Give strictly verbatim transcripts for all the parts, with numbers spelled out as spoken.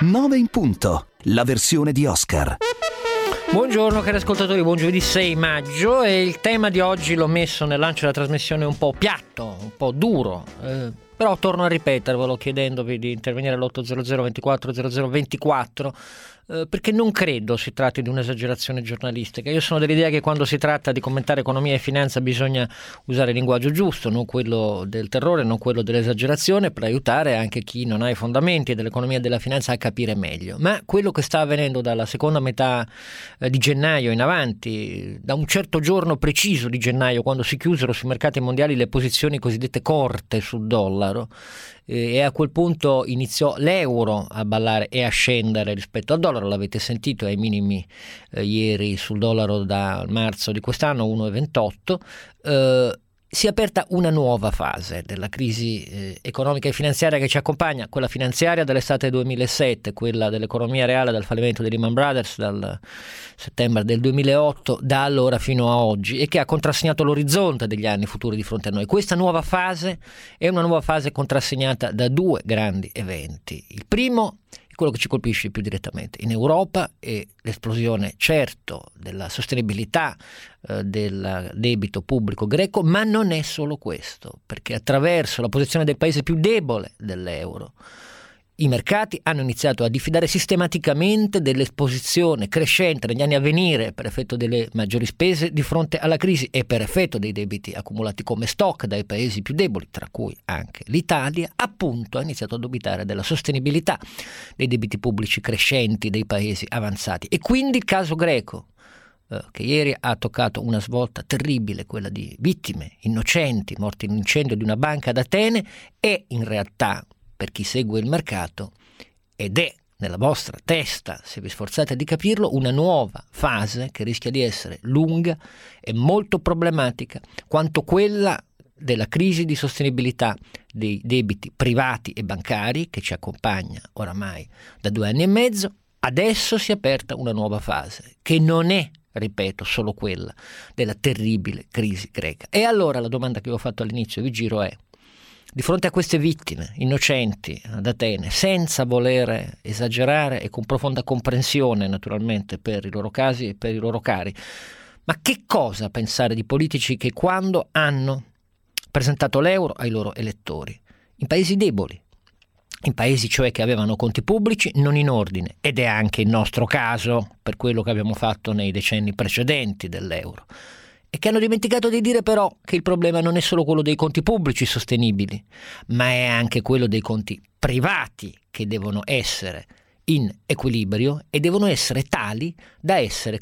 nove in punto, la versione di Oscar. Buongiorno cari ascoltatori, buon giovedì sei maggio e il tema di oggi l'ho messo nel lancio della trasmissione un po' piatto, un po' duro, eh, però torno a ripetervelo chiedendovi di intervenire all'otto zero zero ventiquattro zero zero ventiquattro eh, perché non credo si tratti di un'esagerazione giornalistica. Io sono dell'idea che quando si tratta di commentare economia e finanza bisogna usare il linguaggio giusto, non quello del terrore, non quello dell'esagerazione, per aiutare anche chi non ha i fondamenti dell'economia e della finanza a capire meglio. Ma quello che sta avvenendo dalla seconda metà eh, di gennaio in avanti, da un certo giorno preciso di gennaio, quando si chiusero sui mercati mondiali le posizioni cosiddette corte sul dollaro, e a quel punto iniziò l'euro a ballare e a scendere rispetto al dollaro. L'avete sentito ai minimi eh, ieri sul dollaro da marzo di quest'anno, uno virgola ventotto. Eh, si è aperta una nuova fase della crisi eh, economica e finanziaria che ci accompagna, quella finanziaria dall'estate duemilasette, quella dell'economia reale dal fallimento di Lehman Brothers dal settembre del duemilaotto, da allora fino a oggi, e che ha contrassegnato l'orizzonte degli anni futuri di fronte a noi. Questa nuova fase è una nuova fase contrassegnata da due grandi eventi. Il primo è quello che ci colpisce più direttamente in Europa, è l'esplosione certo della sostenibilità eh, del debito pubblico greco, ma non è solo questo, perché attraverso la posizione del paese più debole dell'euro i mercati hanno iniziato a diffidare sistematicamente dell'esposizione crescente negli anni a venire per effetto delle maggiori spese di fronte alla crisi e per effetto dei debiti accumulati come stock dai paesi più deboli, tra cui anche l'Italia. Appunto ha iniziato a dubitare della sostenibilità dei debiti pubblici crescenti dei paesi avanzati. E quindi il caso greco, eh, che ieri ha toccato una svolta terribile, quella di vittime innocenti morti in un incendio di una banca ad Atene, è in realtà, per chi segue il mercato, ed è nella vostra testa, se vi sforzate di capirlo, una nuova fase che rischia di essere lunga e molto problematica quanto quella della crisi di sostenibilità dei debiti privati e bancari che ci accompagna oramai da due anni e mezzo. Adesso si è aperta una nuova fase che non è, ripeto, solo quella della terribile crisi greca. E allora la domanda che ho fatto all'inizio vi giro è: di fronte a queste vittime innocenti ad Atene, senza voler esagerare e con profonda comprensione naturalmente per i loro casi e per i loro cari, ma che cosa pensare di politici che quando hanno presentato l'euro ai loro elettori, in paesi deboli, in paesi cioè che avevano conti pubblici non in ordine, ed è anche il nostro caso per quello che abbiamo fatto nei decenni precedenti dell'euro, e che hanno dimenticato di dire però che il problema non è solo quello dei conti pubblici sostenibili, ma è anche quello dei conti privati che devono essere in equilibrio e devono essere tali da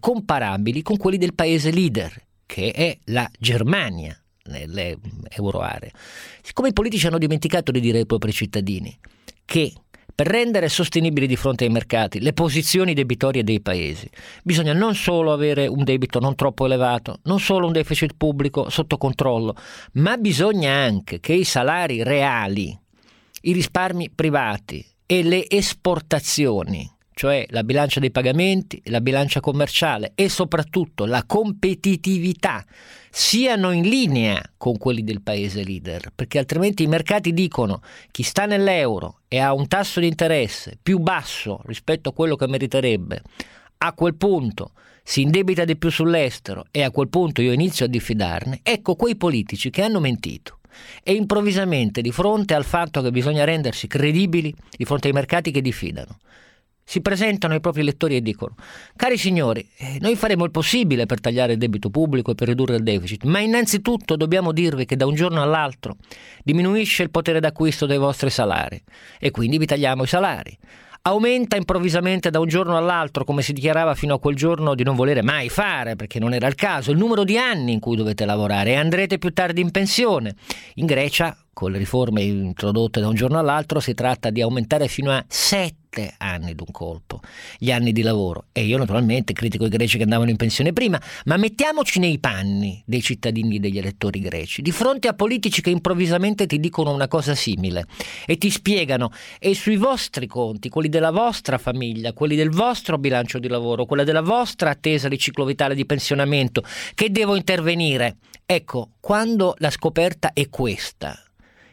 essere comparabili con quelli del paese leader, che è la Germania nelle euroaree. Siccome i politici hanno dimenticato di dire ai propri cittadini che per rendere sostenibili di fronte ai mercati le posizioni debitorie dei paesi bisogna non solo avere un debito non troppo elevato, non solo un deficit pubblico sotto controllo, ma bisogna anche che i salari reali, i risparmi privati e le esportazioni, cioè la bilancia dei pagamenti, la bilancia commerciale e soprattutto la competitività, siano in linea con quelli del paese leader, perché altrimenti i mercati dicono: chi sta nell'euro e ha un tasso di interesse più basso rispetto a quello che meriterebbe, a quel punto si indebita di più sull'estero e a quel punto io inizio a diffidarne. Ecco, quei politici che hanno mentito e improvvisamente, di fronte al fatto che bisogna rendersi credibili di fronte ai mercati che diffidano, si presentano ai propri elettori e dicono: cari signori, eh, noi faremo il possibile per tagliare il debito pubblico e per ridurre il deficit, ma innanzitutto dobbiamo dirvi che da un giorno all'altro diminuisce il potere d'acquisto dei vostri salari e quindi vi tagliamo i salari. Aumenta improvvisamente da un giorno all'altro, come si dichiarava fino a quel giorno di non volere mai fare, perché non era il caso, il numero di anni in cui dovete lavorare e andrete più tardi in pensione. In Grecia, con le riforme introdotte da un giorno all'altro, si tratta di aumentare fino a sette anni d'un colpo gli anni di lavoro. E io naturalmente critico i greci che andavano in pensione prima, ma mettiamoci nei panni dei cittadini, degli elettori greci, di fronte a politici che improvvisamente ti dicono una cosa simile e ti spiegano: e sui vostri conti, quelli della vostra famiglia, quelli del vostro bilancio di lavoro, quella della vostra attesa di ciclo vitale di pensionamento, che devo intervenire. Ecco, quando la scoperta è questa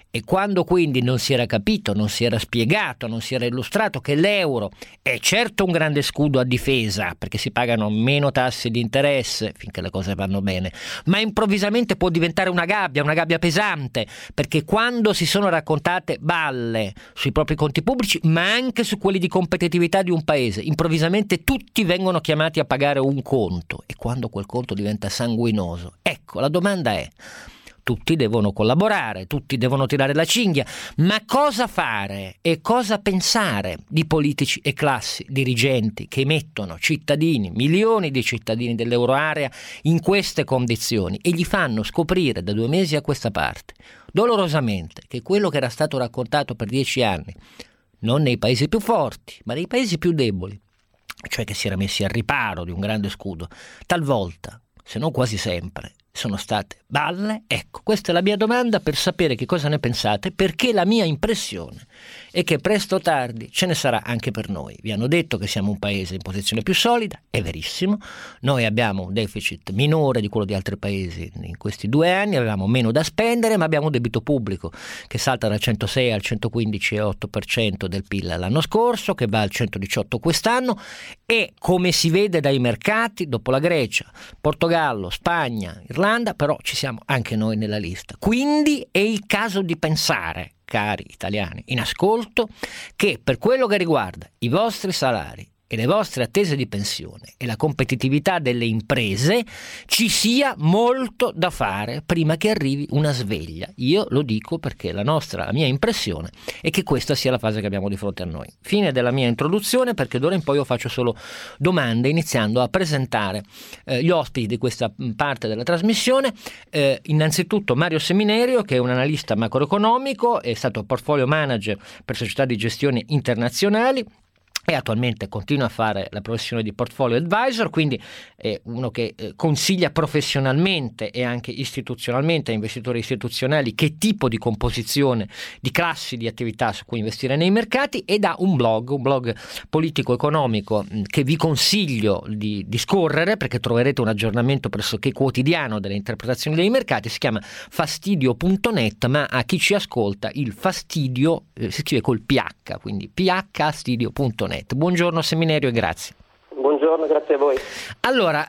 E quando quindi non si era capito, non si era spiegato, non si era illustrato che l'euro è certo un grande scudo a difesa, perché si pagano meno tasse di interesse finché le cose vanno bene, ma improvvisamente può diventare una gabbia, una gabbia pesante, perché quando si sono raccontate balle sui propri conti pubblici, ma anche su quelli di competitività di un paese, improvvisamente tutti vengono chiamati a pagare un conto, e quando quel conto diventa sanguinoso, ecco, la domanda è: tutti devono collaborare, tutti devono tirare la cinghia, ma cosa fare e cosa pensare di politici e classi dirigenti che mettono cittadini, milioni di cittadini dell'euroarea in queste condizioni e gli fanno scoprire da due mesi a questa parte, dolorosamente, che quello che era stato raccontato per dieci anni, non nei paesi più forti, ma nei paesi più deboli, cioè che si era messi al riparo di un grande scudo, talvolta, se non quasi sempre, sono state balle? Ecco, questa è la mia domanda per sapere che cosa ne pensate, perché la mia impressione è che presto o tardi ce ne sarà anche per noi. Vi hanno detto che siamo un paese in posizione più solida, è verissimo, noi abbiamo un deficit minore di quello di altri paesi in questi due anni, avevamo meno da spendere, ma abbiamo un debito pubblico che salta dal centosei al centoquindici virgola otto per cento del P I L l'anno scorso, che va al centodiciotto quest'anno, e come si vede dai mercati, dopo la Grecia, Portogallo, Spagna, Irlanda, però ci siamo anche noi nella lista. Quindi è il caso di pensare, cari italiani in ascolto, che per quello che riguarda i vostri salari e le vostre attese di pensione e la competitività delle imprese ci sia molto da fare prima che arrivi una sveglia. Io lo dico perché la nostra, la mia impressione è che questa sia la fase che abbiamo di fronte a noi. Fine della mia introduzione, perché d'ora in poi io faccio solo domande, iniziando a presentare eh, gli ospiti di questa parte della trasmissione. Eh, innanzitutto Mario Seminerio, che è un analista macroeconomico, è stato portfolio manager per società di gestione internazionali e attualmente continua a fare la professione di portfolio advisor, quindi è uno che eh, consiglia professionalmente e anche istituzionalmente a investitori istituzionali che tipo di composizione di classi di attività su cui investire nei mercati, ed ha un blog, un blog politico-economico mh, che vi consiglio di, di scorrere, perché troverete un aggiornamento pressoché quotidiano delle interpretazioni dei mercati. Si chiama fastidio punto net, ma a chi ci ascolta il fastidio eh, si scrive col P H, quindi phfastidio punto net. Buongiorno Seminerio e grazie. Buongiorno, grazie a voi. Allora,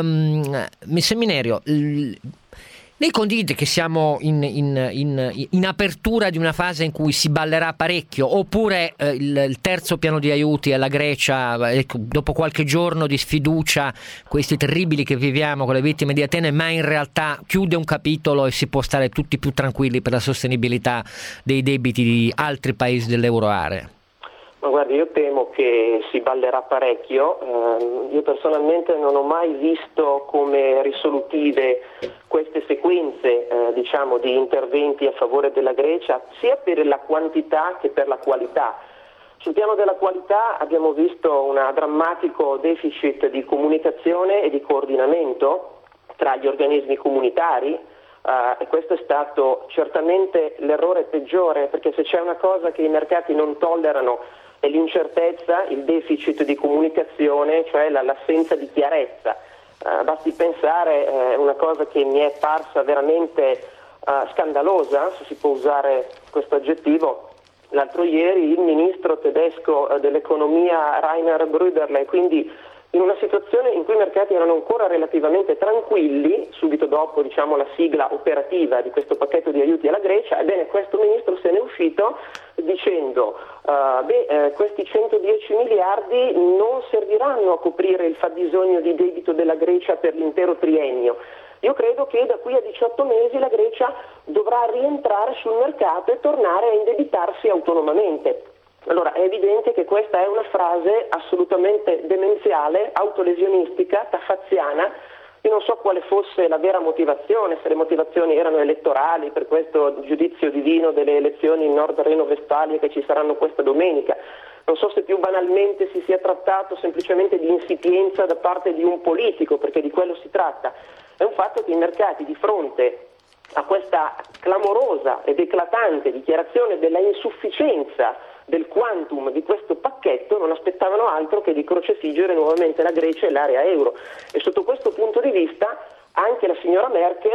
um, Seminerio, l- lei condivide che siamo in, in, in, in apertura di una fase in cui si ballerà parecchio, oppure eh, il, il terzo piano di aiuti alla Grecia, eh, dopo qualche giorno di sfiducia, questi terribili che viviamo con le vittime di Atene, ma in realtà chiude un capitolo e si può stare tutti più tranquilli per la sostenibilità dei debiti di altri paesi dell'euroarea? Ma guardi, io temo che si ballerà parecchio. Eh, io personalmente non ho mai visto come risolutive queste sequenze eh, diciamo di interventi a favore della Grecia, sia per la quantità che per la qualità. Sul piano della qualità abbiamo visto un drammatico deficit di comunicazione e di coordinamento tra gli organismi comunitari. Uh, e questo è stato certamente l'errore peggiore, perché se c'è una cosa che i mercati non tollerano è l'incertezza, il deficit di comunicazione, cioè la, l'assenza di chiarezza. Uh, basti pensare, è uh, una cosa che mi è parsa veramente uh, scandalosa, se si può usare questo aggettivo. L'altro ieri il ministro tedesco uh, dell'economia Rainer Brüderle, quindi in una situazione in cui i mercati erano ancora relativamente tranquilli, subito dopo diciamo, la sigla operativa di questo pacchetto di aiuti alla Grecia, ebbene questo ministro se ne è uscito dicendo uh, beh, eh, questi centodieci miliardi non serviranno a coprire il fabbisogno di debito della Grecia per l'intero triennio. Io credo che da qui a diciotto mesi la Grecia dovrà rientrare sul mercato e tornare a indebitarsi autonomamente. Allora è evidente che questa è una frase assolutamente demenziale, autolesionistica, taffaziana. Io non so quale fosse la vera motivazione, se le motivazioni erano elettorali per questo giudizio divino delle elezioni in Nord Reno-Vestfalia che ci saranno questa domenica. Non so se più banalmente si sia trattato semplicemente di insipienza da parte di un politico, perché di quello si tratta. È un fatto che i mercati, di fronte a questa clamorosa ed eclatante dichiarazione della insufficienza del quantum di questo pacchetto, non aspettavano altro che di crocefiggere nuovamente la Grecia e l'area euro. E sotto questo punto di vista anche la signora Merkel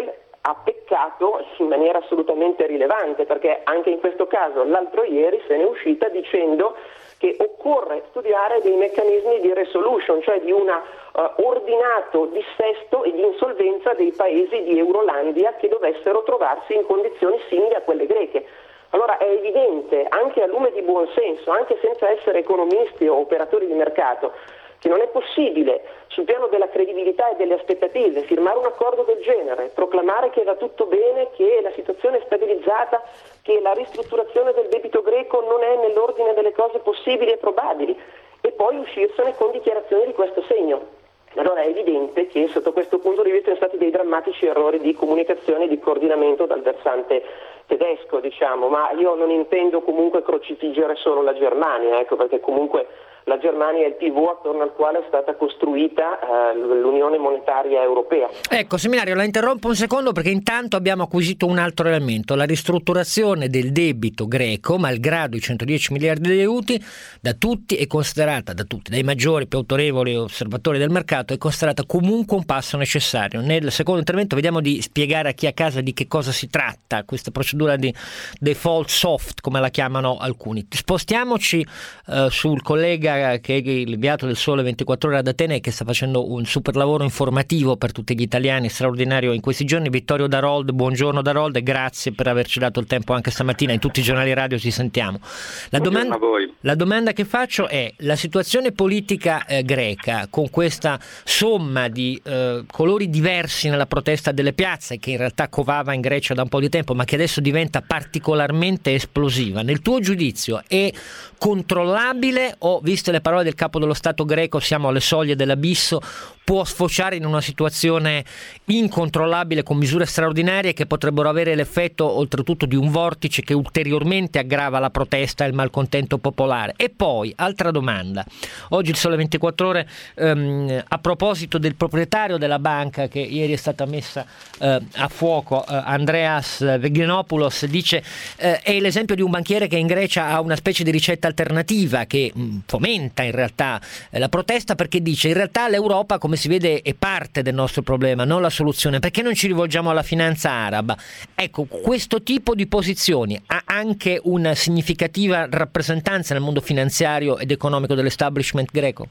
ha peccato in maniera assolutamente rilevante, perché anche in questo caso l'altro ieri se ne è uscita dicendo che occorre studiare dei meccanismi di resolution, cioè di un uh, ordinato dissesto e di insolvenza dei paesi di Eurolandia che dovessero trovarsi in condizioni simili a quelle greche. Allora è evidente, anche a lume di buon senso, anche senza essere economisti o operatori di mercato, che non è possibile sul piano della credibilità e delle aspettative firmare un accordo del genere, proclamare che va tutto bene, che la situazione è stabilizzata, che la ristrutturazione del debito greco non è nell'ordine delle cose possibili e probabili, e poi uscirsene con dichiarazioni di questo segno. Allora è evidente che sotto questo punto di vista sono stati dei drammatici errori di comunicazione e di coordinamento dal versante tedesco, diciamo, ma io non intendo comunque crocifiggere solo la Germania, ecco, perché comunque la Germania è il pivot attorno al quale è stata costruita eh, l'Unione Monetaria Europea. Ecco, seminario, la interrompo un secondo perché intanto abbiamo acquisito un altro elemento, la ristrutturazione del debito greco, malgrado i centodieci miliardi di euro, da tutti è considerata, da tutti, dai maggiori più autorevoli osservatori del mercato, è considerata comunque un passo necessario. Nel secondo intervento vediamo di spiegare a chi a casa di che cosa si tratta, questa procedura di default soft, come la chiamano alcuni. Spostiamoci eh, sul collega che è l'inviato del Sole ventiquattro Ore ad Atene e che sta facendo un super lavoro informativo per tutti gli italiani, straordinario in questi giorni. Vittorio Darold, buongiorno Darold e grazie per averci dato il tempo anche stamattina, in tutti i giornali radio ci sentiamo. La domanda, la domanda che faccio è: la situazione politica eh, greca, con questa somma di eh, colori diversi nella protesta delle piazze, che in realtà covava in Grecia da un po' di tempo ma che adesso diventa particolarmente esplosiva, nel tuo giudizio è controllabile o, viste le parole del capo dello Stato greco, siamo alle soglie dell'abisso, può sfociare in una situazione incontrollabile con misure straordinarie che potrebbero avere l'effetto oltretutto di un vortice che ulteriormente aggrava la protesta e il malcontento popolare? E poi, altra domanda, oggi il Sole ventiquattro Ore ehm, a proposito del proprietario della banca che ieri è stata messa eh, a fuoco, eh, Andreas Vegenopoulos, dice eh, è l'esempio di un banchiere che in Grecia ha una specie di ricetta alternativa che mh, fomenta in realtà eh, la protesta, perché dice in realtà l'Europa, come si vede, è parte del nostro problema, non la soluzione, perché non ci rivolgiamo alla finanza araba? Ecco, questo tipo di posizioni ha anche una significativa rappresentanza nel mondo finanziario ed economico dell'establishment greco?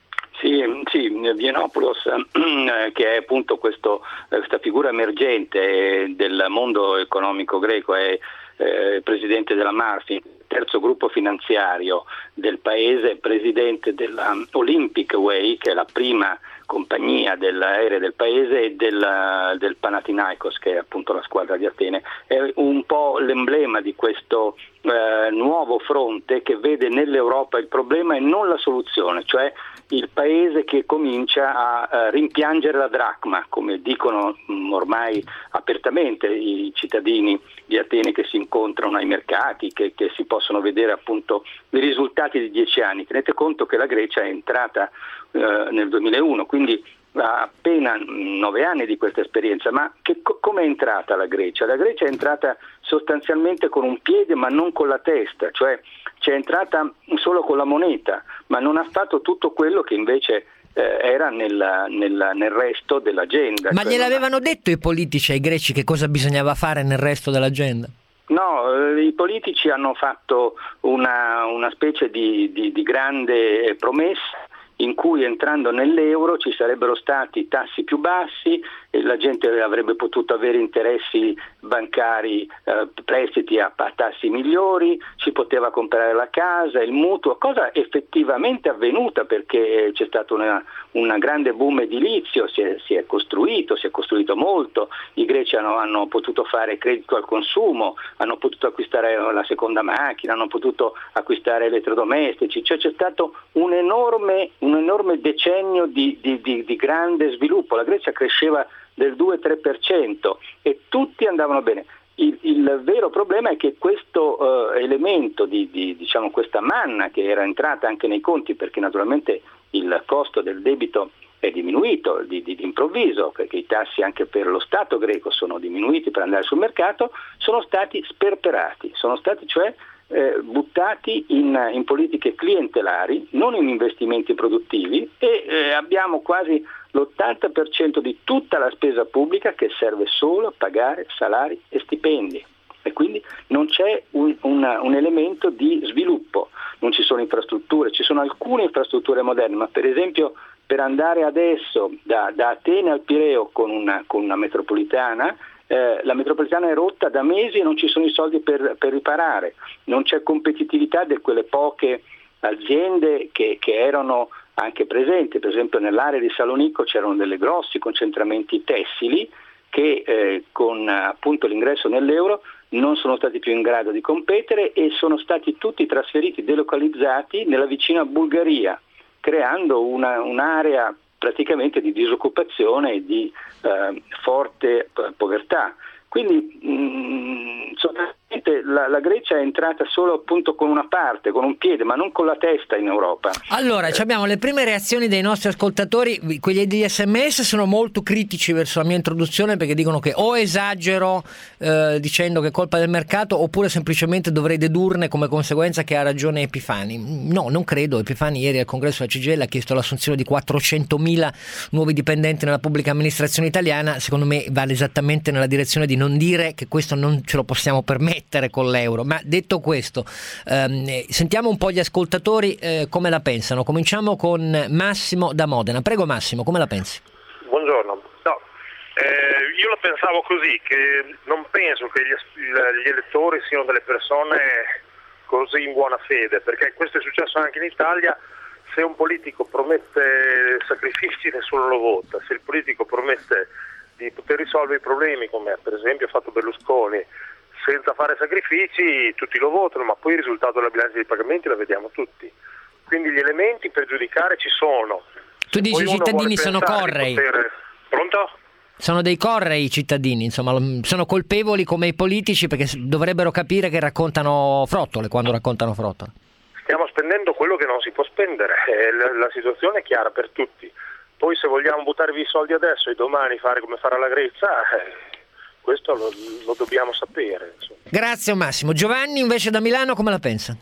Sì, sì, Vegenopoulos, eh, che è appunto questo, questa figura emergente del mondo economico greco, è eh, presidente della Marfin, terzo gruppo finanziario del paese, presidente della Olympic Way, che è la prima compagnia dell'aereo del paese, e del, del Panathinaikos, che è appunto la squadra di Atene. È un po' l'emblema di questo eh, nuovo fronte che vede nell'Europa il problema e non la soluzione, cioè il paese che comincia a, a rimpiangere la dracma, come dicono mh, ormai apertamente i cittadini di Atene che si incontrano ai mercati, che, che si possono vedere appunto i risultati di dieci anni. Tenete conto che la Grecia è entrata eh, nel duemilauno, quindi ha appena nove anni di questa esperienza. Ma che, come è entrata la Grecia? La Grecia è entrata sostanzialmente con un piede ma non con la testa, cioè c'è entrata solo con la moneta, ma non ha fatto tutto quello che invece eh, era nel, nel, nel resto dell'agenda. Ma cioè gliel'avevano ha... detto i politici ai greci che cosa bisognava fare nel resto dell'agenda? No, eh, i politici hanno fatto una, una specie di, di, di grande promessa in cui, entrando nell'euro, ci sarebbero stati tassi più bassi, e la gente avrebbe potuto avere interessi bancari, eh, prestiti a, a tassi migliori, si poteva comprare la casa, il mutuo, cosa effettivamente avvenuta, perché c'è stato una, una grande boom edilizio, si è, si è costruito, si è costruito molto, i greci hanno, hanno potuto fare credito al consumo, hanno potuto acquistare la seconda macchina, hanno potuto acquistare elettrodomestici, cioè c'è stato un enorme, un enorme decennio di, di, di, di grande sviluppo. La Grecia cresceva del due tre per cento e tutti andavano bene. Il, il vero problema è che questo uh, elemento di, di diciamo questa manna che era entrata anche nei conti, perché naturalmente il costo del debito è diminuito di, di, di improvviso, perché i tassi anche per lo Stato greco sono diminuiti per andare sul mercato, sono stati sperperati, sono stati cioè eh, buttati in, in politiche clientelari, non in investimenti produttivi, e eh, abbiamo quasi l'ottanta per cento di tutta la spesa pubblica che serve solo a pagare salari e stipendi. E quindi non c'è un, una, un elemento di sviluppo, non ci sono infrastrutture, ci sono alcune infrastrutture moderne, ma per esempio per andare adesso da, da Atene al Pireo con una, con una metropolitana, eh, la metropolitana è rotta da mesi e non ci sono i soldi per, per riparare, non c'è competitività di quelle poche aziende che, che erano anche presenti, per esempio nell'area di Salonicco c'erano delle grossi concentramenti tessili che eh, con appunto l'ingresso nell'euro non sono stati più in grado di competere e sono stati tutti trasferiti, delocalizzati nella vicina Bulgaria, creando una, un'area praticamente di disoccupazione e di eh, forte povertà. Quindi mh, sostanzialmente la, la Grecia è entrata solo appunto con una parte, con un piede, ma non con la testa in Europa. Allora, eh. abbiamo le prime reazioni dei nostri ascoltatori, quelli di S M S sono molto critici verso la mia introduzione perché dicono che o esagero eh, dicendo che è colpa del mercato oppure semplicemente dovrei dedurne come conseguenza che ha ragione Epifani. No, non credo. Epifani ieri al congresso della C G I L ha chiesto l'assunzione di quattrocentomila nuovi dipendenti nella pubblica amministrazione italiana. Secondo me va esattamente nella direzione di non dire che questo non ce lo possiamo permettere con l'euro. Ma detto questo, ehm, sentiamo un po' gli ascoltatori eh, come la pensano. Cominciamo con Massimo da Modena. Prego Massimo, come la pensi? Buongiorno. No, eh, io la pensavo così, che non penso che gli, gli elettori siano delle persone così in buona fede, perché questo è successo anche in Italia. Se un politico promette sacrifici nessuno lo vota, se il politico promette di poter risolvere i problemi, come per esempio ha fatto Berlusconi, senza fare sacrifici, tutti lo votano, ma poi il risultato della bilancia dei pagamenti lo vediamo tutti. Quindi gli elementi per giudicare ci sono. Tu Se dici i cittadini sono correi. Poter... Pronto? Sono dei correi i cittadini, insomma, sono colpevoli come i politici perché dovrebbero capire che raccontano frottole quando raccontano frottole. Stiamo spendendo quello che non si può spendere, eh, la, la situazione è chiara per tutti. Poi se vogliamo buttare via i soldi adesso e domani fare come farà la Grecia, eh, questo lo, lo dobbiamo sapere. Insomma. Grazie Massimo. Giovanni invece da Milano come la pensa?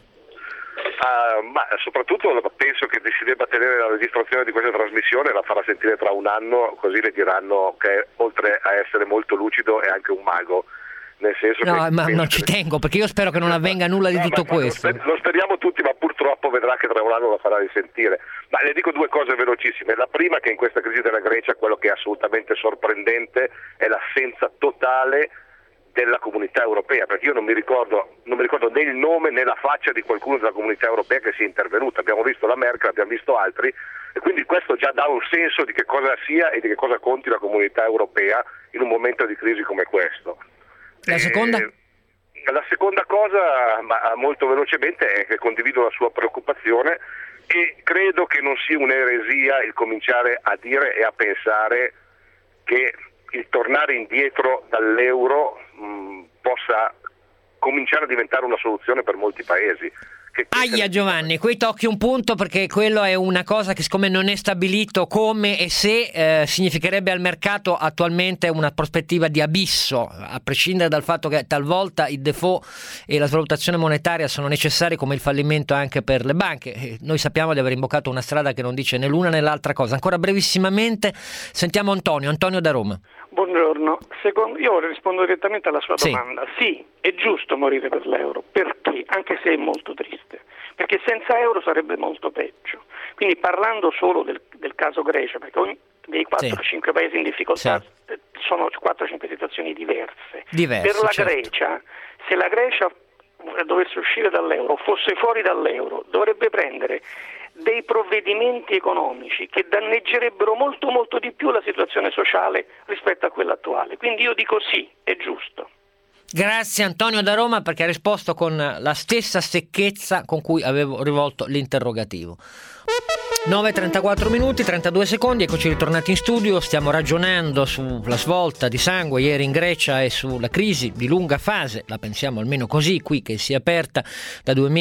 Uh, ma soprattutto penso che si debba tenere la registrazione di questa trasmissione, la farà sentire tra un anno, così le diranno che oltre a essere molto lucido è anche un mago. Nel senso no, che ma non ci tengo perché io spero che non avvenga nulla di no, tutto ma, ma questo. Lo speriamo tutti, ma purtroppo vedrà che tra un anno la farà risentire. Ma le dico due cose velocissime. La prima è che in questa crisi della Grecia quello che è assolutamente sorprendente è l'assenza totale della comunità europea, perché io non mi ricordo non mi ricordo né il nome né la faccia di qualcuno della comunità europea che sia intervenuta. Abbiamo visto la Merkel, abbiamo visto altri, e quindi questo già dà un senso di che cosa sia e di che cosa conti la comunità europea in un momento di crisi come questo. La seconda? Eh, la seconda cosa, ma molto velocemente, è che condivido la sua preoccupazione e credo che non sia un'eresia il cominciare a dire e a pensare che il tornare indietro dall'euro mh, possa cominciare a diventare una soluzione per molti paesi. Aia Giovanni, qui tocchi un punto perché quello è una cosa che siccome non è stabilito come e se eh, significherebbe al mercato attualmente una prospettiva di abisso, a prescindere dal fatto che talvolta il default e la svalutazione monetaria sono necessari come il fallimento anche per le banche. E noi sappiamo di aver imboccato una strada che non dice né l'una né l'altra cosa. Ancora brevissimamente sentiamo Antonio, Antonio da Roma. Buongiorno, Secondo, io rispondo direttamente alla sua sì. domanda. Sì, è giusto morire per l'euro, perché? Anche se è molto triste, perché senza euro sarebbe molto peggio. Quindi parlando solo del, del caso Grecia, perché ogni, dei quattro cinque sì. paesi in difficoltà sì. sono quattro cinque situazioni diverse. diverse per la certo. Grecia, se la Grecia dovesse uscire dall'euro, fosse fuori dall'euro, dovrebbe prendere dei provvedimenti economici che danneggerebbero molto molto di più la situazione sociale rispetto a quella attuale. Quindi io dico sì, è giusto. Grazie Antonio da Roma perché ha risposto con la stessa secchezza con cui avevo rivolto l'interrogativo. nove e trentaquattro minuti, trentadue secondi, eccoci ritornati in studio, stiamo ragionando sulla svolta di sangue ieri in Grecia e sulla crisi di lunga fase, la pensiamo almeno così qui, che si è aperta da due mesi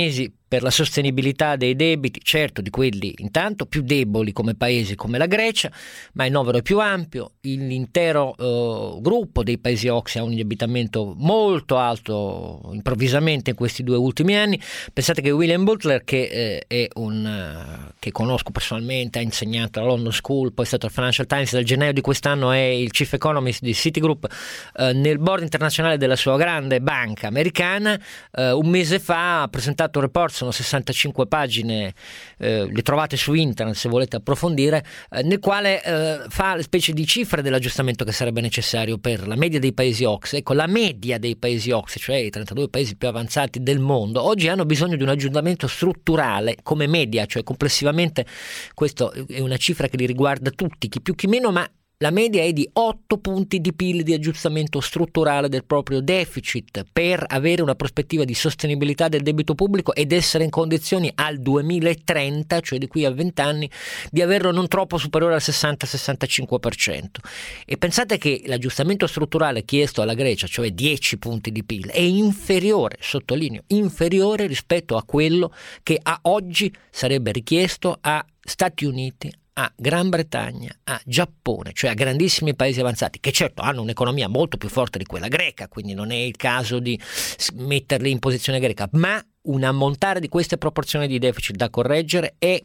per la sostenibilità dei debiti, certo di quelli intanto più deboli come paesi come la Grecia, ma il novero è più ampio, l'intero eh, gruppo dei paesi O C S E ha un indebitamento molto alto improvvisamente in questi due ultimi anni. Pensate che William Butler, che eh, è un uh, che conosco personalmente, ha insegnato alla London School, poi è stato al Financial Times, dal gennaio di quest'anno è il chief economist di Citigroup, eh, nel board internazionale della sua grande banca americana, eh, un mese fa ha presentato un report, sono sessantacinque pagine, eh, le trovate su internet se volete approfondire, eh, nel quale eh, fa le specie di cifre dell'aggiustamento che sarebbe necessario per la media dei paesi O C S E. Ecco, la media dei paesi O C S E, cioè i trentadue paesi più avanzati del mondo, oggi hanno bisogno di un aggiustamento strutturale come media, cioè complessivamente questo è una cifra che li riguarda tutti, chi più chi meno, ma la media è di otto punti di P I L di aggiustamento strutturale del proprio deficit per avere una prospettiva di sostenibilità del debito pubblico ed essere in condizioni al duemilatrenta, cioè di qui a venti anni, di averlo non troppo superiore al sessanta sessantacinque per cento. E pensate che l'aggiustamento strutturale chiesto alla Grecia, cioè dieci punti di P I L, è inferiore, sottolineo, inferiore rispetto a quello che a oggi sarebbe richiesto a Stati Uniti, a Gran Bretagna, a Giappone, cioè a grandissimi paesi avanzati, che certo hanno un'economia molto più forte di quella greca, quindi non è il caso di metterli in posizione greca, ma un ammontare di queste proporzioni di deficit da correggere è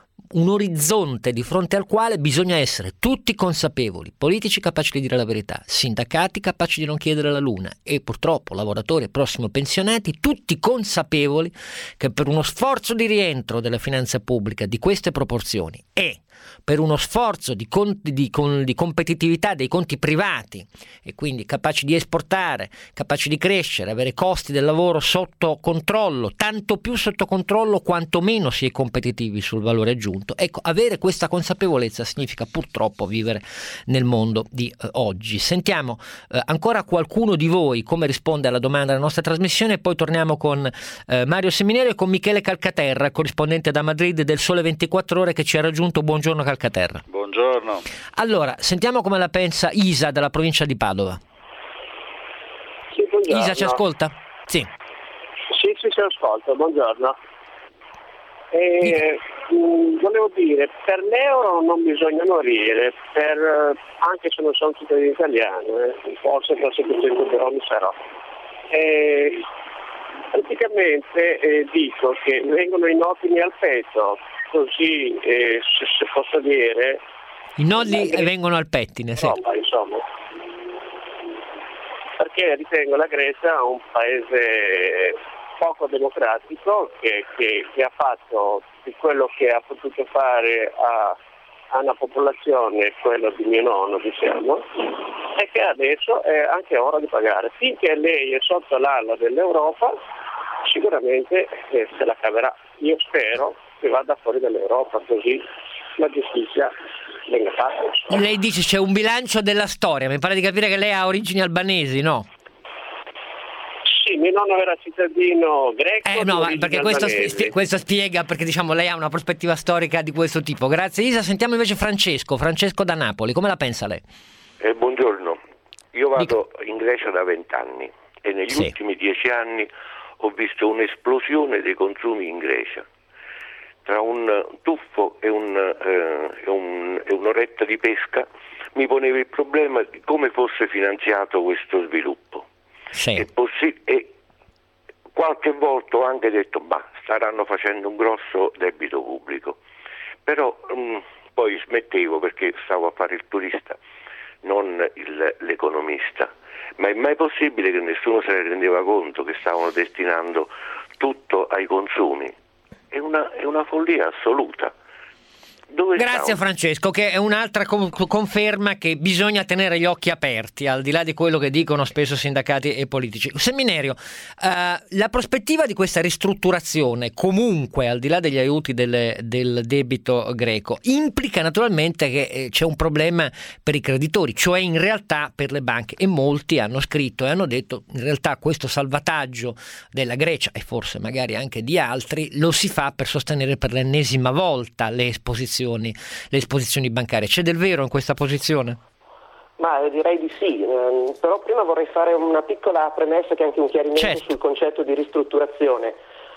un orizzonte di fronte al quale bisogna essere tutti consapevoli, politici capaci di dire la verità, sindacati capaci di non chiedere la luna e purtroppo lavoratori e prossimo pensionati tutti consapevoli che per uno sforzo di rientro della finanza pubblica di queste proporzioni e per uno sforzo di, conti, di, con, di competitività dei conti privati e quindi capaci di esportare, capaci di crescere, avere costi del lavoro sotto controllo, tanto più sotto controllo quanto meno si è competitivi sul valore aggiunto. Ecco, avere questa consapevolezza significa purtroppo vivere nel mondo di eh, oggi. Sentiamo eh, ancora qualcuno di voi come risponde alla domanda della nostra trasmissione e poi torniamo con eh, Mario Seminario e con Michele Calcaterra, corrispondente da Madrid del Sole ventiquattro Ore, che ci ha raggiunto. Buongiorno Calcaterra. Buongiorno. Allora, sentiamo come la pensa Isa dalla provincia di Padova. Sì, buongiorno. Isa, ci ascolta? Sì. Sì, sì, ci ascolto, buongiorno. E, mh, volevo dire, per l'euro non bisogna morire, per, anche se non sono cittadino italiano, eh, forse per settecento euro mi sarò. E, praticamente eh, dico che vengono i notini al petto, così eh, se, se posso dire i nodi Gre- vengono al pettine, sì. Roba, insomma, perché ritengo la Grecia un paese poco democratico che, che, che ha fatto di quello che ha potuto fare a, a una popolazione, quello di mio nonno diciamo, e che adesso è anche ora di pagare. Finché lei è sotto l'ala dell'Europa sicuramente eh, se la caverà. Io spero che vada fuori dall'Europa, così la giustizia venga fatta. Lei dice c'è un bilancio della storia, mi pare di capire che lei ha origini albanesi, no? Sì, mio nonno era cittadino greco. Eh no, perché questo, spie- questo spiega perché diciamo lei ha una prospettiva storica di questo tipo. Grazie Isa, sentiamo invece Francesco, Francesco da Napoli, come la pensa lei? Eh, buongiorno, io vado Dica. in Grecia da vent'anni e negli Sì. ultimi dieci anni ho visto un'esplosione dei consumi in Grecia. Tra un tuffo e, un, eh, e, un, e un'oretta di pesca mi poneva il problema di come fosse finanziato questo sviluppo. Sì. E, possi- e qualche volta ho anche detto, bah, staranno facendo un grosso debito pubblico. Però mh, poi smettevo perché stavo a fare il turista, non il, l'economista. Ma è mai possibile che nessuno se ne rendeva conto che stavano destinando tutto ai consumi? È una, è una follia assoluta. Dove Grazie sta? Francesco, che è un'altra com- conferma che bisogna tenere gli occhi aperti al di là di quello che dicono spesso sindacati e politici. Seminario, uh, la prospettiva di questa ristrutturazione comunque al di là degli aiuti del, del debito greco implica naturalmente che eh, c'è un problema per i creditori, cioè in realtà per le banche, e molti hanno scritto e hanno detto in realtà questo salvataggio della Grecia e forse magari anche di altri lo si fa per sostenere per l'ennesima volta le esposizioni le esposizioni bancarie. C'è del vero in questa posizione? Ma direi di sì, eh, però prima vorrei fare una piccola premessa che è anche un chiarimento certo. sul concetto di ristrutturazione.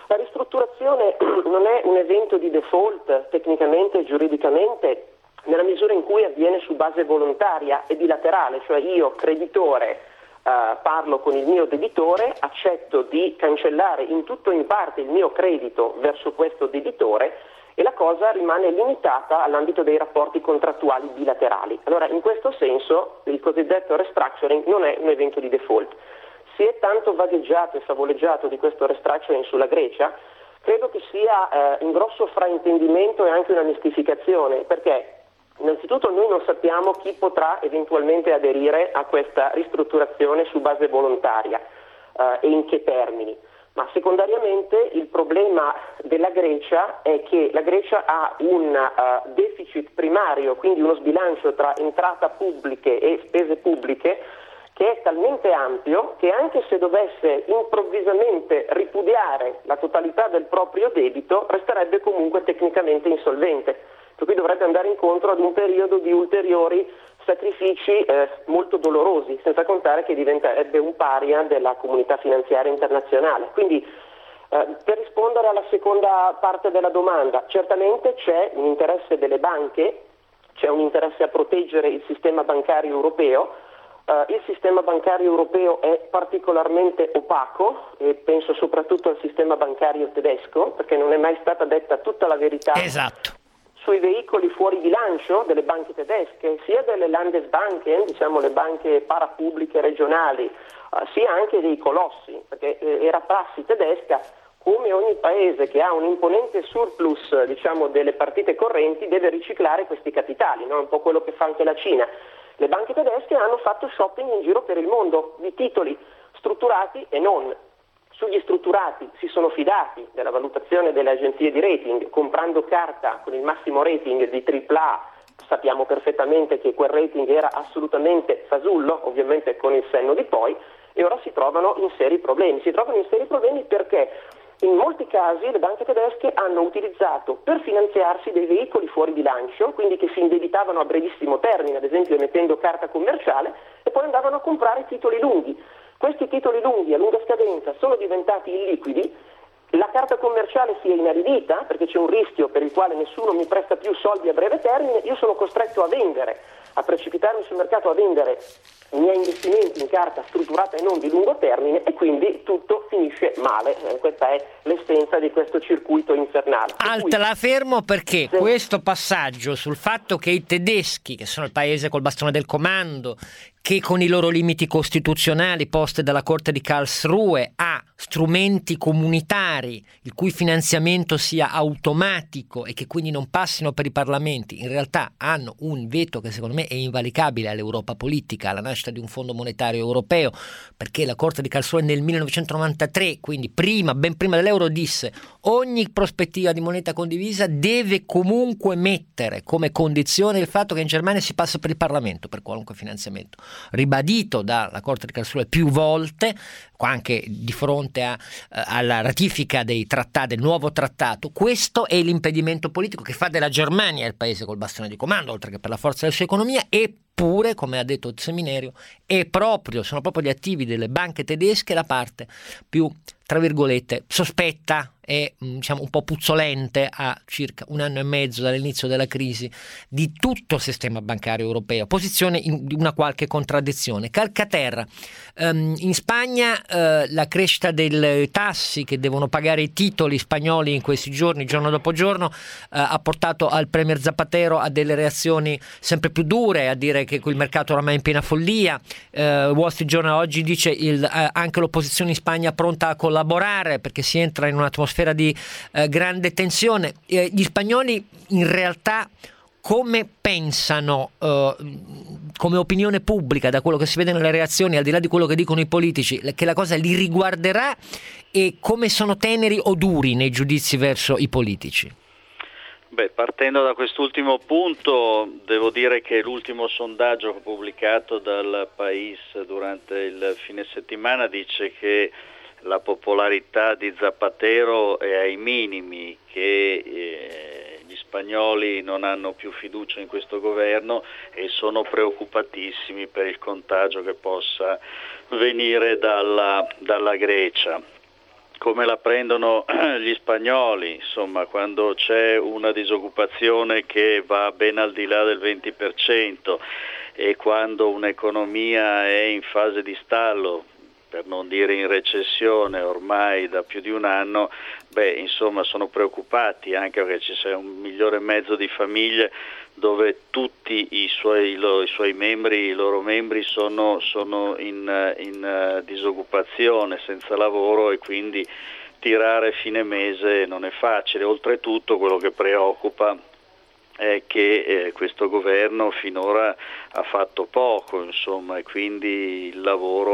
La ristrutturazione non è un evento di default tecnicamente e giuridicamente nella misura in cui avviene su base volontaria e bilaterale, cioè io creditore Uh, parlo con il mio debitore, accetto di cancellare in tutto o in parte il mio credito verso questo debitore e la cosa rimane limitata all'ambito dei rapporti contrattuali bilaterali. Allora, in questo senso il cosiddetto restructuring non è un evento di default. Si è tanto vagheggiato e favoleggiato di questo restructuring sulla Grecia, credo che sia uh, un grosso fraintendimento e anche una mistificazione, perché innanzitutto noi non sappiamo chi potrà eventualmente aderire a questa ristrutturazione su base volontaria eh, e in che termini, ma secondariamente il problema della Grecia è che la Grecia ha un uh, deficit primario, quindi uno sbilancio tra entrate pubbliche e spese pubbliche che è talmente ampio che anche se dovesse improvvisamente ripudiare la totalità del proprio debito resterebbe comunque tecnicamente insolvente. Per cui dovrebbe andare incontro ad un periodo di ulteriori sacrifici eh, molto dolorosi, senza contare che diventerebbe un paria della comunità finanziaria internazionale. Quindi eh, per rispondere alla seconda parte della domanda, certamente c'è un interesse delle banche, c'è un interesse a proteggere il sistema bancario europeo. Uh, il sistema bancario europeo è particolarmente opaco e penso soprattutto al sistema bancario tedesco, perché non è mai stata detta tutta la verità. Esatto. Sui veicoli fuori bilancio delle banche tedesche, sia delle Landesbanken, diciamo le banche parapubbliche regionali, uh, sia anche dei colossi, perché eh, era prassi tedesca, come ogni paese che ha un imponente surplus, diciamo, delle partite correnti, deve riciclare questi capitali, no? Un po' quello che fa anche la Cina. Le banche tedesche hanno fatto shopping in giro per il mondo di titoli strutturati e non. Sugli strutturati si sono fidati della valutazione delle agenzie di rating, comprando carta con il massimo rating di tripla A. Sappiamo perfettamente che quel rating era assolutamente fasullo, ovviamente con il senno di poi, e ora si trovano in seri problemi. Si trovano in seri problemi perché in molti casi le banche tedesche hanno utilizzato per finanziarsi dei veicoli fuori bilancio, quindi che si indebitavano a brevissimo termine, ad esempio emettendo carta commerciale, e poi andavano a comprare titoli lunghi. Questi titoli lunghi a lunga scadenza sono diventati illiquidi, la carta commerciale si è inaridita perché c'è un rischio per il quale nessuno mi presta più soldi a breve termine, io sono costretto a vendere, a precipitarmi sul mercato a vendere i miei investimenti in carta strutturata e non di lungo termine e quindi tutto finisce male. Eh, questa è l'essenza di questo circuito infernale. Alta, la fermo perché sì. Questo passaggio sul fatto che i tedeschi, che sono il paese col bastone del comando, che con i loro limiti costituzionali posti dalla Corte di Karlsruhe ha strumenti comunitari il cui finanziamento sia automatico e che quindi non passino per i parlamenti, in realtà hanno un veto che secondo me è invalicabile all'Europa politica, alla nascita di un fondo monetario europeo, perché la Corte di Karlsruhe nel millenovecentonovantatré, quindi prima, ben prima dell'euro, disse ogni prospettiva di moneta condivisa deve comunque mettere come condizione il fatto che in Germania si passa per il Parlamento per qualunque finanziamento, ribadito dalla Corte di Karlsruhe più volte, anche di fronte a, alla ratifica dei trattati, del nuovo trattato. Questo è l'impedimento politico che fa della Germania il paese col bastone di comando, oltre che per la forza della sua economia. Eppure, come ha detto il Seminario, è proprio, sono proprio gli attivi delle banche tedesche la parte più, tra virgolette, sospetta e diciamo un po' puzzolente a circa un anno e mezzo dall'inizio della crisi di tutto il sistema bancario europeo, posizione in, di una qualche contraddizione. Calcaterra, um, in Spagna uh, la crescita dei tassi che devono pagare i titoli spagnoli in questi giorni, giorno dopo giorno, uh, ha portato al premier Zapatero a delle reazioni sempre più dure, a dire che il mercato oramai è in piena follia. uh, Wall Street Journal oggi dice il, uh, anche l'opposizione in Spagna pronta a collaborare perché si entra in un'atmosfera di eh, grande tensione. Eh, gli spagnoli in realtà come pensano eh, come opinione pubblica, da quello che si vede nelle reazioni, al di là di quello che dicono i politici, che la cosa li riguarderà, e come sono teneri o duri nei giudizi verso i politici? Beh, partendo da quest'ultimo punto, devo dire che l'ultimo sondaggio pubblicato dal País durante il fine settimana dice che la popolarità di Zapatero è ai minimi, che eh, gli spagnoli non hanno più fiducia in questo governo e sono preoccupatissimi per il contagio che possa venire dalla, dalla Grecia. come la prendono gli spagnoli, insomma, quando c'è una disoccupazione che va ben al di là del venti per cento e quando un'economia è in fase di stallo, per non dire in recessione ormai da più di un anno, beh, insomma, sono preoccupati, anche perché ci sia un milione e mezzo di famiglie dove tutti i suoi, lo, i suoi membri, i loro membri sono, sono in, in uh, disoccupazione, senza lavoro, e quindi tirare fine mese non è facile. Oltretutto quello che preoccupa è che eh, questo governo finora ha fatto poco, insomma, e quindi il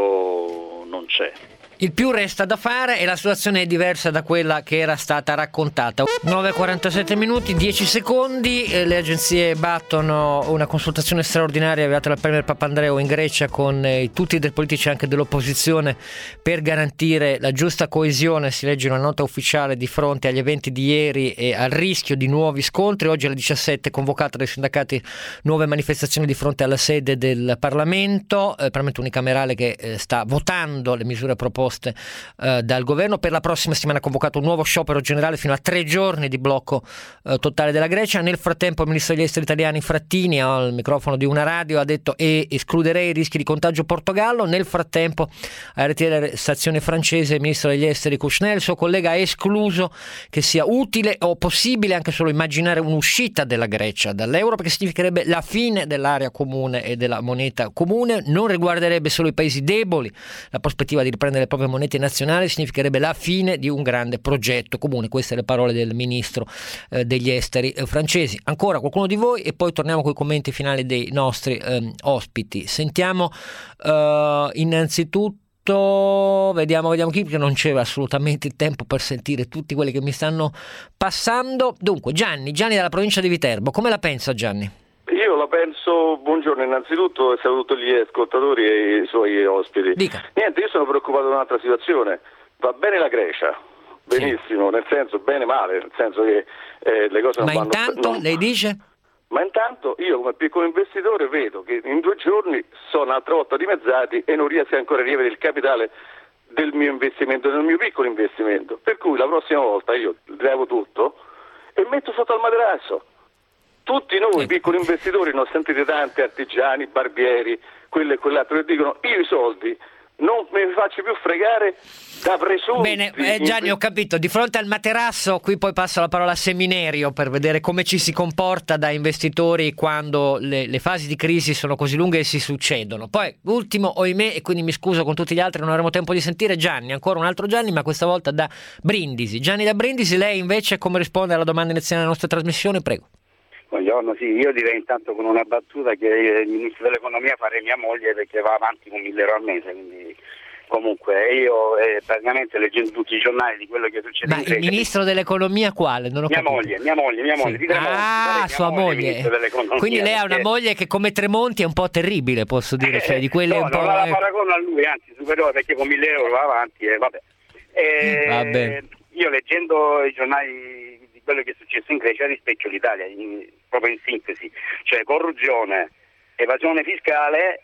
lavoro non c'è. Il più resta da fare e la situazione è diversa da quella che era stata raccontata. nove e quarantasette minuti, dieci secondi, eh, le agenzie battono una consultazione straordinaria avviata dal premier Papandreou in Grecia con eh, tutti i politici anche dell'opposizione per garantire la giusta coesione, si legge una nota ufficiale, di fronte agli eventi di ieri e al rischio di nuovi scontri. Oggi alle diciassette convocata dai sindacati nuove manifestazioni di fronte alla sede del Parlamento, eh, Parlamento unicamerale che eh, sta votando le misure proposte Uh, dal governo. Per la prossima settimana ha convocato un nuovo sciopero generale fino a tre giorni di blocco uh, totale della Grecia. Nel frattempo il ministro degli esteri italiano Frattini al microfono di una radio ha detto e escluderei i rischi di contagio Portogallo. Nel frattempo a R T L stazione francese il ministro degli esteri Kouchner, il suo collega, ha escluso che sia utile o possibile anche solo immaginare un'uscita della Grecia dall'euro, perché significherebbe la fine dell'area comune e della moneta comune. Non riguarderebbe solo i paesi deboli, la prospettiva di riprendere le proprie monete nazionali significherebbe la fine di un grande progetto comune. Queste le parole del ministro eh, degli esteri eh, francesi. Ancora qualcuno di voi e poi torniamo con i commenti finali dei nostri eh, ospiti. Sentiamo eh, innanzitutto, vediamo, vediamo chi, perché non c'è assolutamente il tempo per sentire tutti quelli che mi stanno passando. Dunque Gianni, Gianni dalla provincia di Viterbo, come la pensa Gianni? Io la penso, buongiorno innanzitutto e saluto gli ascoltatori e i suoi ospiti. Dica. Niente, io sono preoccupato di un'altra situazione. Va bene la Grecia, benissimo, sì. Nel senso, bene male, nel senso che eh, le cose non Ma vanno... Ma intanto, non... lei dice? Ma intanto io come piccolo investitore vedo che in due giorni sono un'altra volta dimezzati e non riesco ancora a riavere il capitale del mio investimento, del mio piccolo investimento. Per cui la prossima volta io levo tutto e metto sotto al materasso. Tutti noi piccoli investitori, ne ho sentiti tanti, artigiani, barbieri, quello e quell'altro, che dicono io i soldi non mi faccio più fregare da presunti. Bene, eh, Gianni, ho capito. Di fronte al materasso, qui poi passo la parola a Seminerio per vedere come ci si comporta da investitori quando le, le fasi di crisi sono così lunghe e si succedono. Poi, ultimo, oimè, e quindi mi scuso con tutti gli altri, non avremo tempo di sentire Gianni, ancora un altro Gianni, ma questa volta da Brindisi. Gianni da Brindisi, lei invece come risponde alla domanda iniziale della nostra trasmissione? Prego. Buongiorno, sì, io direi intanto con una battuta che il ministro dell'economia fare mia moglie perché va avanti con mille euro al mese, quindi comunque io eh, praticamente leggendo tutti i giornali di quello che succede Ma in Grecia. Il ministro dell'economia quale? Non ho mia capito. moglie, mia moglie, mia moglie, sì. di Tremonti. Ah, mia sua moglie. moglie. Quindi lei ha una perché... moglie che come Tremonti è un po' terribile, posso dire, cioè di quelle no, un po'... non la paragono a lui, anzi superiore, perché con mille euro va avanti e vabbè. E... vabbè. Io leggendo i giornali di quello che è successo in Grecia rispecchio l'Italia, in, proprio in sintesi, cioè corruzione, evasione fiscale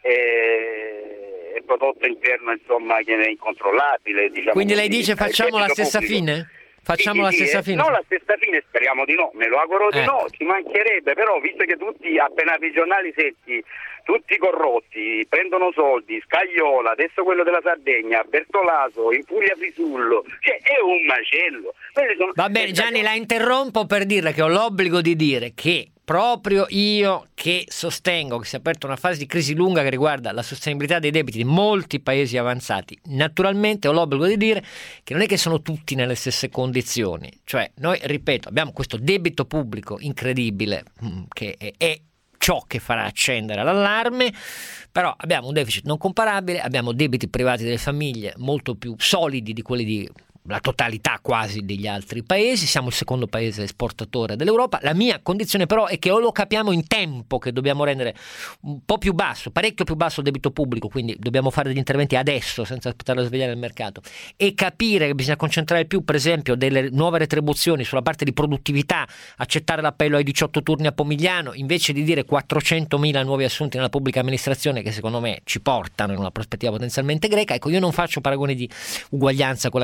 e, e prodotto interno insomma che è incontrollabile. Diciamo. Quindi lei dice facciamo la stessa pubblico. fine? Facciamo sì, la sì, stessa eh, fine? No, la stessa fine speriamo di no, me lo auguro di eh. no, ci mancherebbe, però visto che tutti appena apri i giornali senti tutti corrotti, prendono soldi, Scagliola, adesso quello della Sardegna, Bertolaso, in Puglia Frisullo, cioè è un macello. Sono... Va bene Gianni, la interrompo per dirle che ho l'obbligo di dire che proprio io che sostengo che si è aperta una fase di crisi lunga che riguarda la sostenibilità dei debiti di molti paesi avanzati, naturalmente ho l'obbligo di dire che non è che sono tutti nelle stesse condizioni, cioè noi, ripeto, abbiamo questo debito pubblico incredibile che è, è ciò che farà accendere l'allarme, però abbiamo un deficit non comparabile, abbiamo debiti privati delle famiglie molto più solidi di quelli di la totalità quasi degli altri paesi, siamo il secondo paese esportatore dell'Europa. La mia condizione però è che o lo capiamo in tempo che dobbiamo rendere un po' più basso, parecchio più basso il debito pubblico, quindi dobbiamo fare degli interventi adesso senza aspettare la sveglia del mercato, e capire che bisogna concentrare più per esempio delle nuove retribuzioni sulla parte di produttività, accettare l'appello ai diciotto turni a Pomigliano invece di dire quattrocentomila nuovi assunti nella pubblica amministrazione che secondo me ci portano in una prospettiva potenzialmente greca. Ecco, io non faccio paragoni di uguaglianza con la Grecia,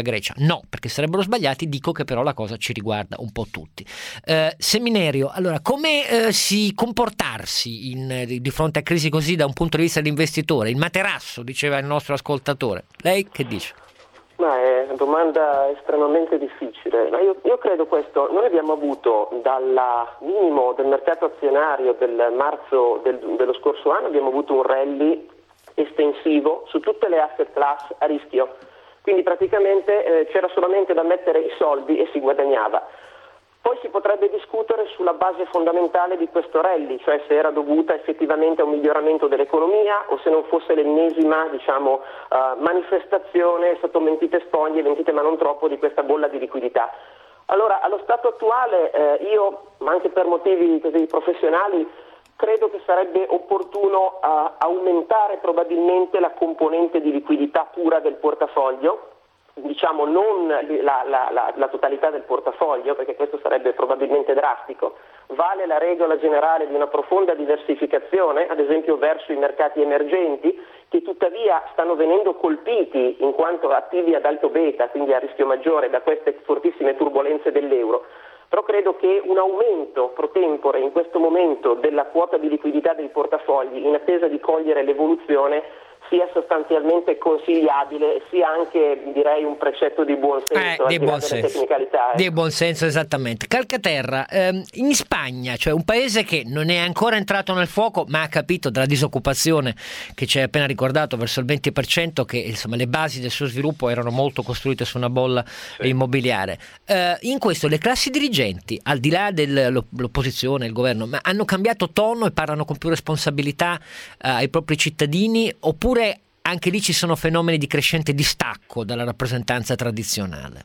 no, perché sarebbero sbagliati, dico che però la cosa ci riguarda un po' tutti. Eh, Seminerio, allora, come eh, si comportarsi in, di fronte a crisi così da un punto di vista dell'investitore? Il materasso, diceva il nostro ascoltatore. Lei che dice? Ma è una domanda estremamente difficile. Ma io, io credo questo. Noi abbiamo avuto dal minimo del mercato azionario del marzo del, dello scorso anno, abbiamo avuto un rally estensivo su tutte le asset class a rischio. Quindi praticamente eh, c'era solamente da mettere i soldi e si guadagnava. Poi si potrebbe discutere sulla base fondamentale di questo rally, cioè se era dovuta effettivamente a un miglioramento dell'economia o se non fosse l'ennesima, diciamo, uh, manifestazione sotto mentite spoglie, mentite ma non troppo, di questa bolla di liquidità. Allora, allo stato attuale eh, io, ma anche per motivi così professionali, credo che sarebbe opportuno uh, aumentare probabilmente la componente di liquidità pura del portafoglio, diciamo non la, la, la, la totalità del portafoglio, perché questo sarebbe probabilmente drastico. Vale la regola generale di una profonda diversificazione, ad esempio verso i mercati emergenti, che tuttavia stanno venendo colpiti in quanto attivi ad alto beta, quindi a rischio maggiore, da queste fortissime turbolenze dell'euro. Però credo che un aumento pro tempore in questo momento della quota di liquidità dei portafogli, in attesa di cogliere l'evoluzione, sia sostanzialmente consigliabile, sia anche, direi, un precetto di buon senso, eh, di buon senso. Tecnicalità, eh. Di buon senso, esattamente. Calcaterra, ehm, in Spagna, cioè un paese che non è ancora entrato nel fuoco, ma ha capito dalla disoccupazione che ci hai appena ricordato, verso il venti per cento, che insomma le basi del suo sviluppo erano molto costruite su una bolla sì. immobiliare. Eh, in questo le classi dirigenti, al di là dell'opposizione, il governo, ma hanno cambiato tono e parlano con più responsabilità eh, ai propri cittadini, oppure anche lì ci sono fenomeni di crescente distacco dalla rappresentanza tradizionale?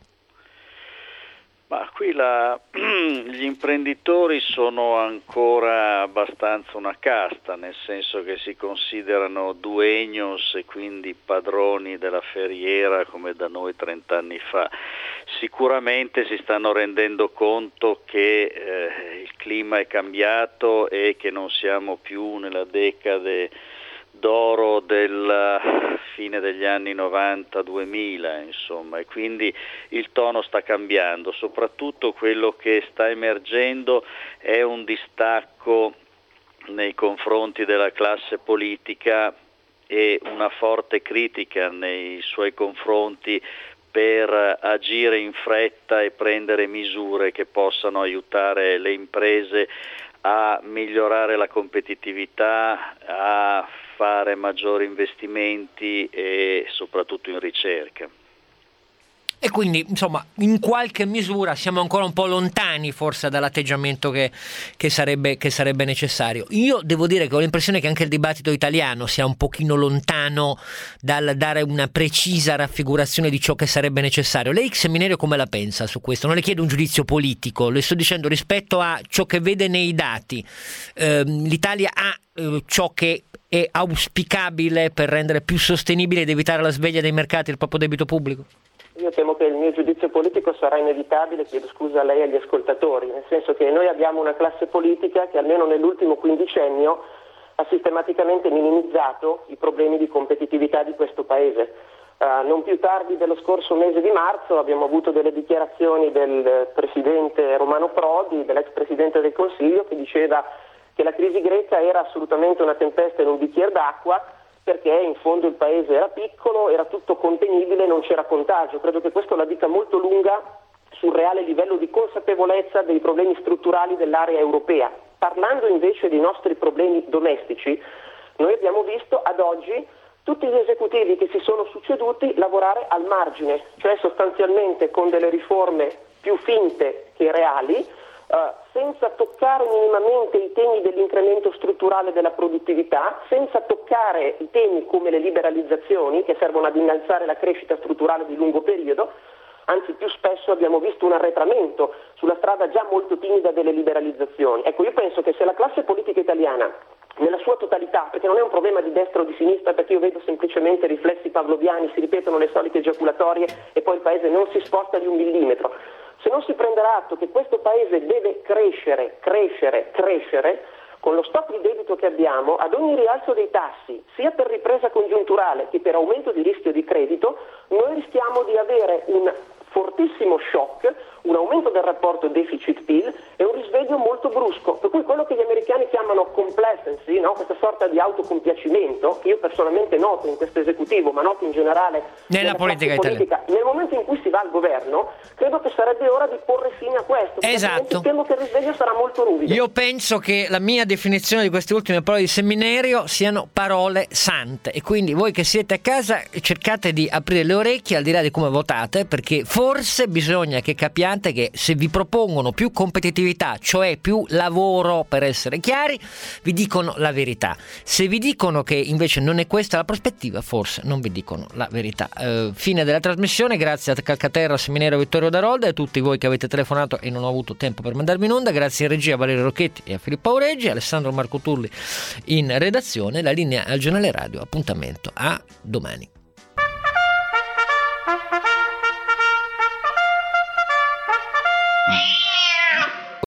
Ma qui la, gli imprenditori sono ancora abbastanza una casta, nel senso che si considerano dueños e quindi padroni della feriera come da noi trent'anni fa. Sicuramente si stanno rendendo conto che eh, il clima è cambiato e che non siamo più nella decade d'oro del fine degli anni novanta duemila, insomma, e quindi il tono sta cambiando. Soprattutto quello che sta emergendo è un distacco nei confronti della classe politica e una forte critica nei suoi confronti per agire in fretta e prendere misure che possano aiutare le imprese a migliorare la competitività, a fare maggiori investimenti e soprattutto in ricerca. E quindi, insomma, in qualche misura siamo ancora un po' lontani forse dall'atteggiamento che, che, sarebbe, che sarebbe necessario. Io devo dire che ho l'impressione che anche il dibattito italiano sia un pochino lontano dal dare una precisa raffigurazione di ciò che sarebbe necessario. Lei, Seminerio, come la pensa su questo? Non le chiedo un giudizio politico, le sto dicendo rispetto a ciò che vede nei dati. Eh, L'Italia ha eh, ciò che è auspicabile per rendere più sostenibile ed evitare la sveglia dei mercati il proprio debito pubblico? Io temo che il mio giudizio politico sarà inevitabile, chiedo scusa a lei e agli ascoltatori, nel senso che noi abbiamo una classe politica che almeno nell'ultimo quindicennio ha sistematicamente minimizzato i problemi di competitività di questo Paese. Uh, non più tardi dello scorso mese di marzo abbiamo avuto delle dichiarazioni del presidente Romano Prodi, dell'ex presidente del Consiglio, che diceva che la crisi greca era assolutamente una tempesta in un bicchiere d'acqua, perché in fondo il paese era piccolo, era tutto contenibile, non c'era contagio. Credo che questo la dica molto lunga sul reale livello di consapevolezza dei problemi strutturali dell'area europea. Parlando invece dei nostri problemi domestici, noi abbiamo visto ad oggi tutti gli esecutivi che si sono succeduti lavorare al margine, cioè sostanzialmente con delle riforme più finte che reali, Uh, senza toccare minimamente i temi dell'incremento strutturale della produttività, senza toccare i temi come le liberalizzazioni che servono ad innalzare la crescita strutturale di lungo periodo. Anzi, più spesso abbiamo visto un arretramento sulla strada già molto timida delle liberalizzazioni. Ecco, io penso che se la classe politica italiana nella sua totalità, perché non è un problema di destra o di sinistra, perché io vedo semplicemente riflessi pavloviani, si ripetono le solite giaculatorie e poi il paese non si sposta di un millimetro. Se non si prenderà atto che questo paese deve crescere, crescere, crescere, con lo stock di debito che abbiamo, ad ogni rialzo dei tassi, sia per ripresa congiunturale che per aumento di rischio di credito, noi rischiamo di avere un fortissimo shock, un aumento del rapporto deficit-P I L e un risveglio molto brusco, per cui quello che gli americani chiamano complacency, no? Questa sorta di autocompiacimento, che io personalmente noto in questo esecutivo, ma noto in generale nella politica politica, nel momento in cui si va al governo, credo che sarebbe ora di porre fine a questo. Esatto. Temo che il risveglio sarà molto ruvido. Io penso che la mia definizione di queste ultime parole di Seminario siano parole sante, e quindi voi che siete a casa cercate di aprire le orecchie al di là di come votate, perché forse bisogna che capiate che se vi propongono più competitività, cioè più lavoro, per essere chiari, vi dicono la verità. Se vi dicono che invece non è questa la prospettiva, forse non vi dicono la verità. Eh, fine della trasmissione, grazie a Calcaterra, Seminario, Vittorio Darolda e a tutti voi che avete telefonato e non ho avuto tempo per mandarmi in onda. Grazie in regia a Valerio Rocchetti e a Filippo Aureggi, Alessandro Marco Tulli in redazione. La linea al giornale radio. Appuntamento a domani.